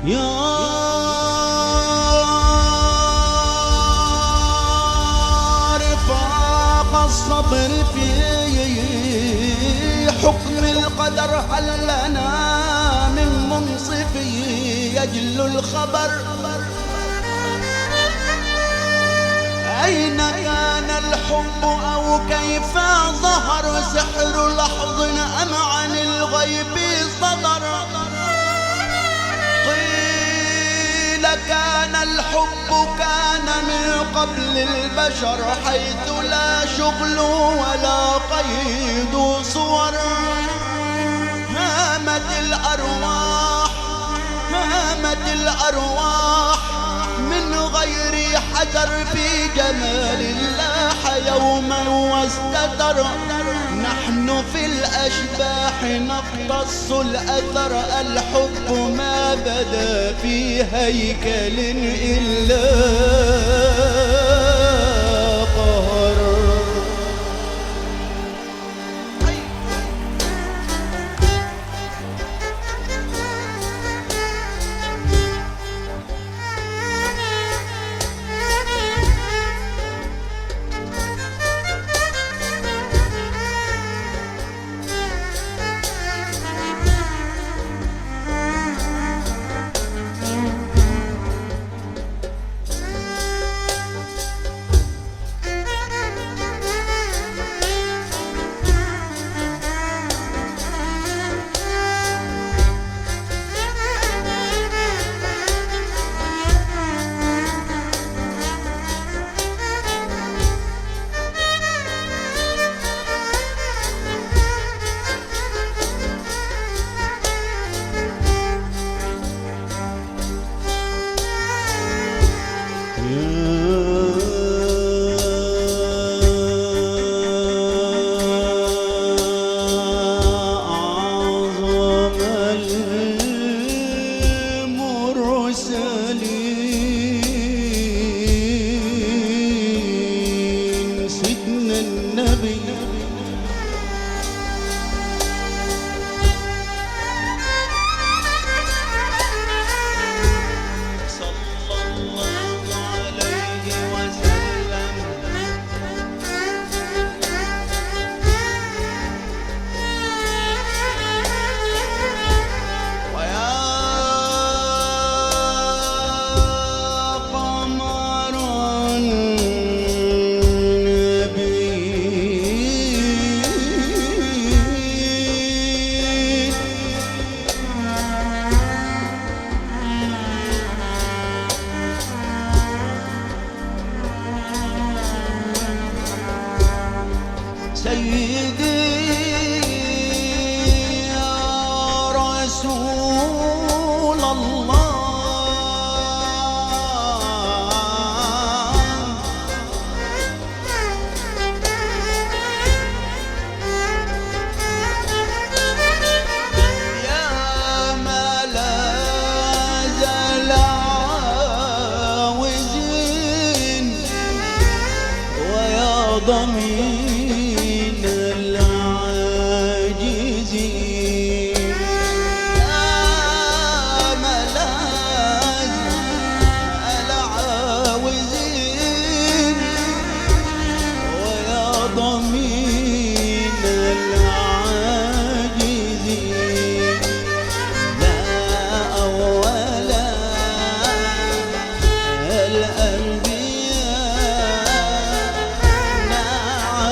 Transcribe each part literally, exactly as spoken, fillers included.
يا رفاق الصبر في حكم القدر، هل لنا من منصف يجل الخبر؟ أين كان الحب أو كيف ظهر؟ سحر لحظ أم عن الغيب صدر؟ قيل كان الحب كان من قبل البشر، حيث لا شغل ولا قيد صور. هامت الأرواح هامت الأرواح من غير حجر، في جمال الله يوما واستتر. نحن في الأشباح نقتص الأثر، الحب ما بدا في هيكل إلا قهر. سيدي يا رسول الله، يا ملاذ العاوزين ويا ضمين العاجزين، يا ملاذ العاوزين ويا ضمين العاجزين. لا أول الأنبياء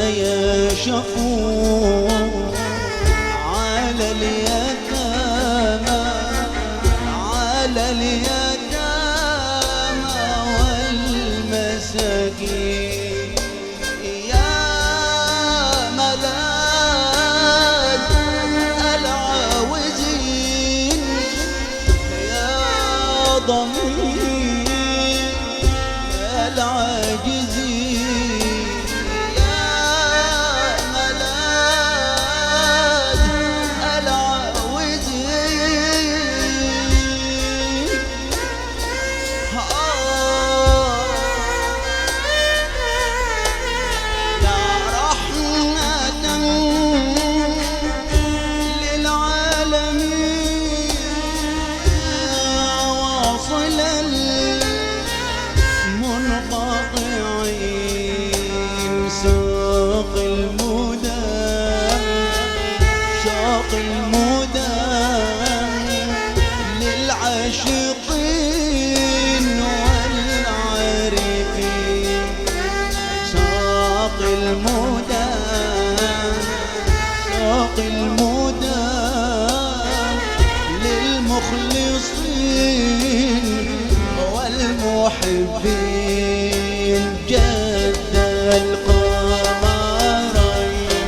يا شفوع على اليتامى على اليتامى والمساكين يا ملاذ العاوزين يا ضمير العاجزين يا ملاذ العاوزين يا رحمة للعالمين واصلا منقطعين ساق المدى ساق المدى للعاشقين والعارفين ساق المدى ساق المدى للمخلصين والمحبين جد القمرين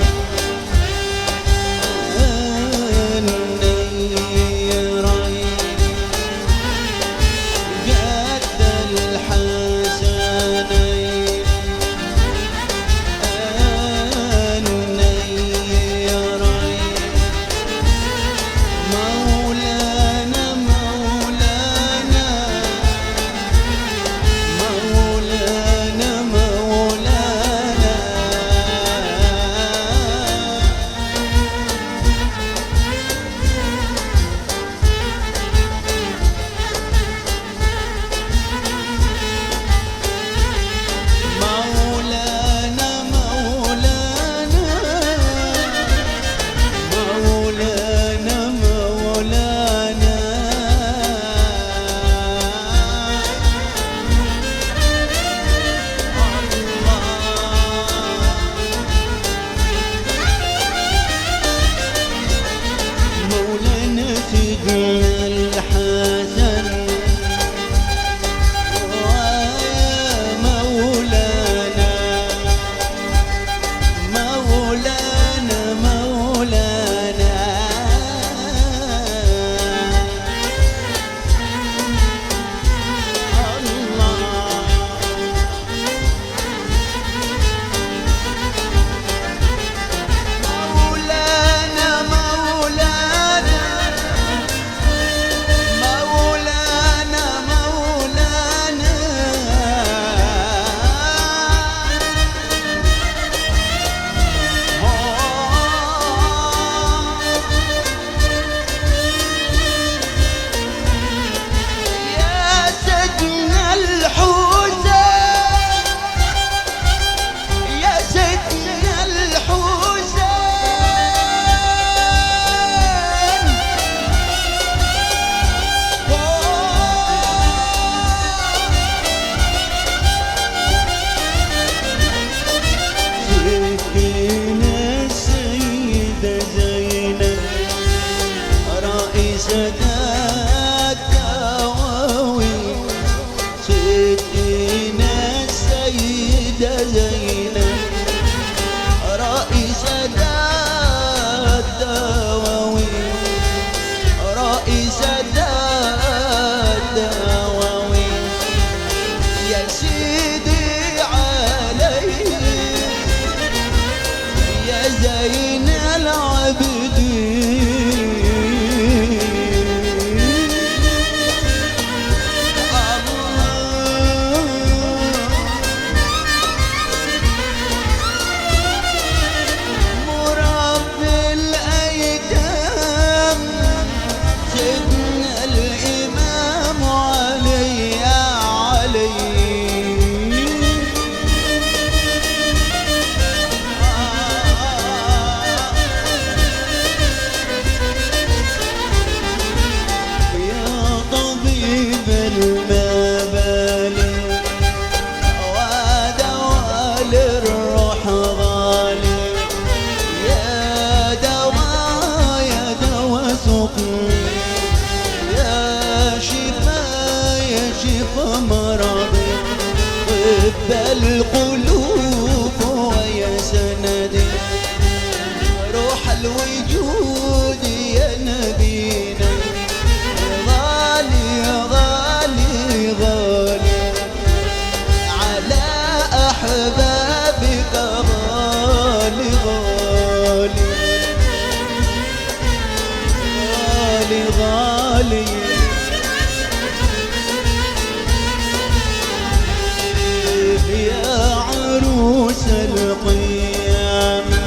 النيرين جد الحسنين النيرين مولانا مولانا مولانا مولانا مولانا مولانا مولانا مولانا مولانا سيدنا الحسن ويا مولانا مولانا مولانا مولانا مولانا مولانا مولانا يا سيدنا الحسين يا سيدنا الحسين سيدنا السيدة زينب رئيسة الدواوين سيدنا السيدة زينب رئيسة الدواوين رئيسة الدواوين يا سيدي علي يا زين العابدين مربي الأيتام سيدنا الإمام علي يا علي المبالي ودواء للروح غالي يا شفا يا شفا مرضي طب القلوب ويا سندي روح الوجود يا نبينا غالي غالي غالي على أحبابك غالي غالي غالي غالي يا عروس القيامة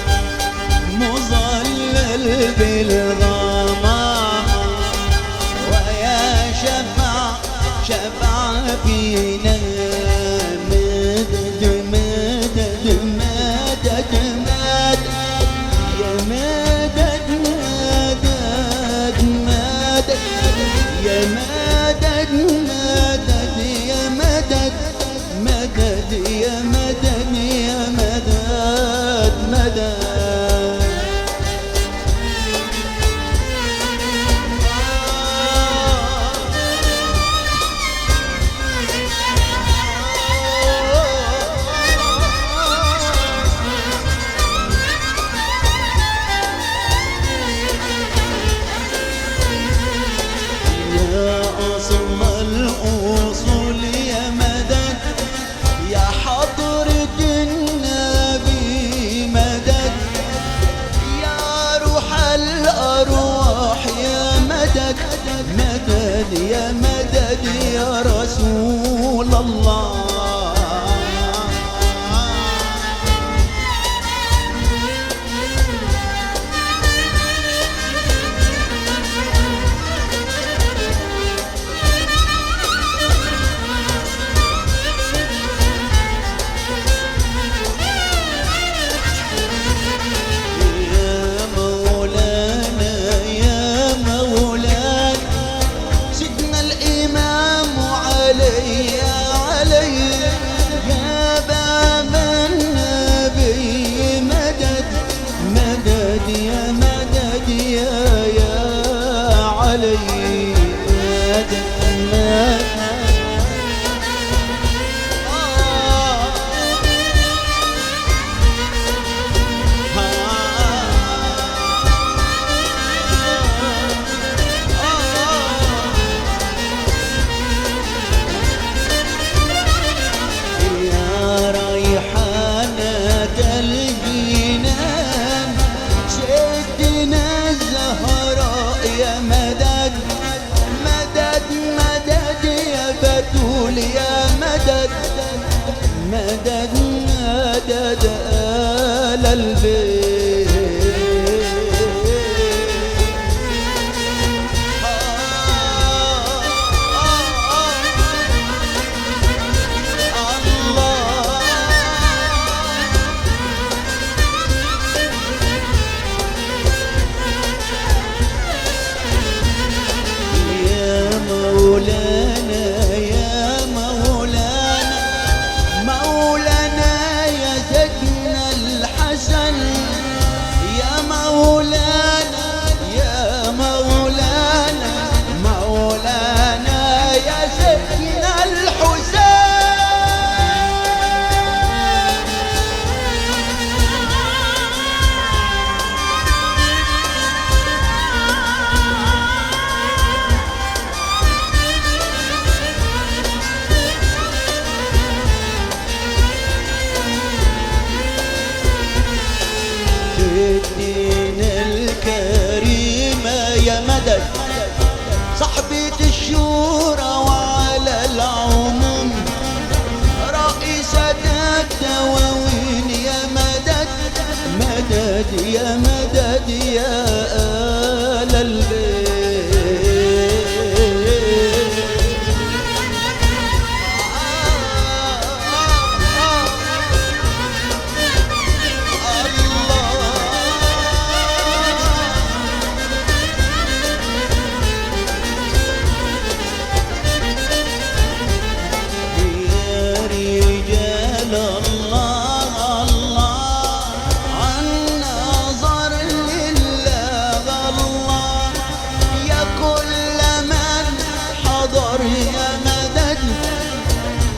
مظلل بالغمام ويا شفع شفع فينا مدد مدد مدد مدد يا مدد مدد مدد يا مدد مدد يا مدد مدد يا مدد يا مدد مدد يا أصل الأصول يا مدد يا حضرة النبي مدد يا روح الأرواح يا مدد مدد يا مدد يا رسول الله يا مدد يا يا علي مدد مدد يا ريحانة الجنان سيدنا الزهراء يا مدد مدد مدد يا بتول يا مدد مدد مدد آل البيت مولانا يا مولانا مولانا يا زكنا الحسن يا مولانا يا مولانا مولانا يا زكنا الحسين الدين الكريم يا مدد صحبة الشورى وعلى العموم رئيسة الدواوين يا مدد مدد يا مدد يا آل البيت الله الله عن نظر لله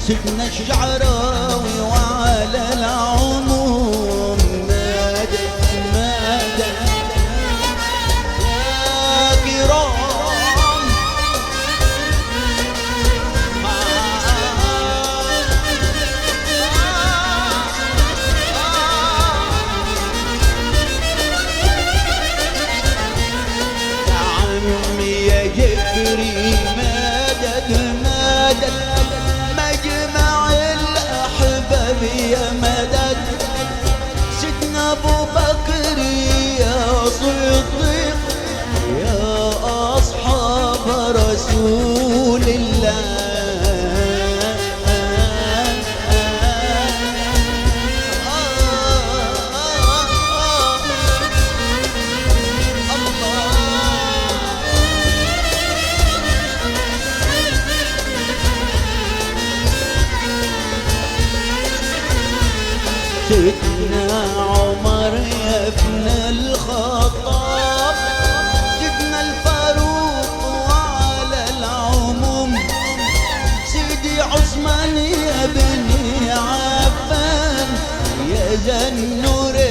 سيدنا الشعراوي وعلى العموم مدد مدد يا كرام. يا عمي يا جبري مدد مدد مجمع الأحباب يا مدد. سيدنا أبو بكر يا صديق يا أصحاب رسول الله. سيدنا عمر يا ابن الخطاب سيدنا الفاروق وعلى العموم. سيدي عثمان يا بني عفان يا ذا النور